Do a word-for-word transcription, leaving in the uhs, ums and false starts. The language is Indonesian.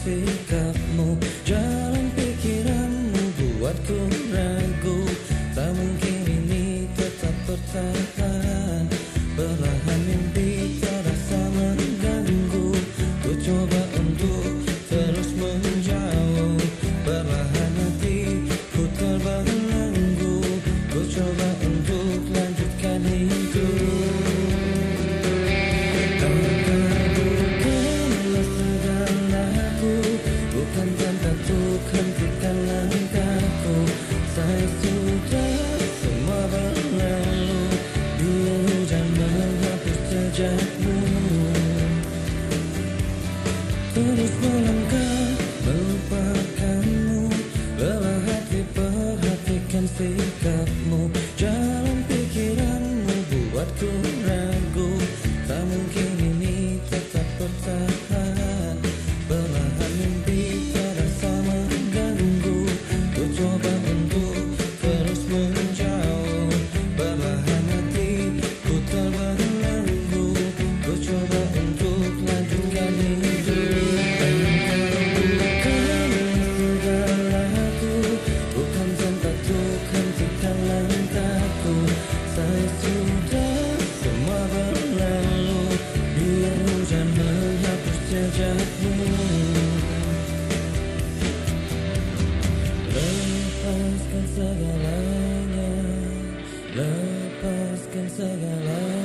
sikapmu, jalan pikiranmu buatku ragu. Tak mungkin ini tetap bertahan, perlahan mimpi terasa mengganggu. Ku coba untuk terus menjauh, perlahan hatiku terbelenggu. Ku coba untuk lanjutkan hidup. Bukan tanpa untuk hentikan langkahku. Saya sudah semua berlalu, biar hujan menghapus jejakmu. Terus melangkah melupakanmu, lelah hati perhatikan sikapmu, jalan pikiranmu buatku ragu. Tak mungkin ini tetap bertahan, perlahan mimpi terasa mengganggu. Ku coba untuk terus menjauh, perlahan hatiku terbelenggu. Ku coba untuk lanjutkan hidup. Engkau bukan segalaku, bukan tempat untuk hentikan langkahku. Saya sudah semua berlalu, biar hujan menghapus jejakmu. Lepaskan segalanya, lepaskan segalanya.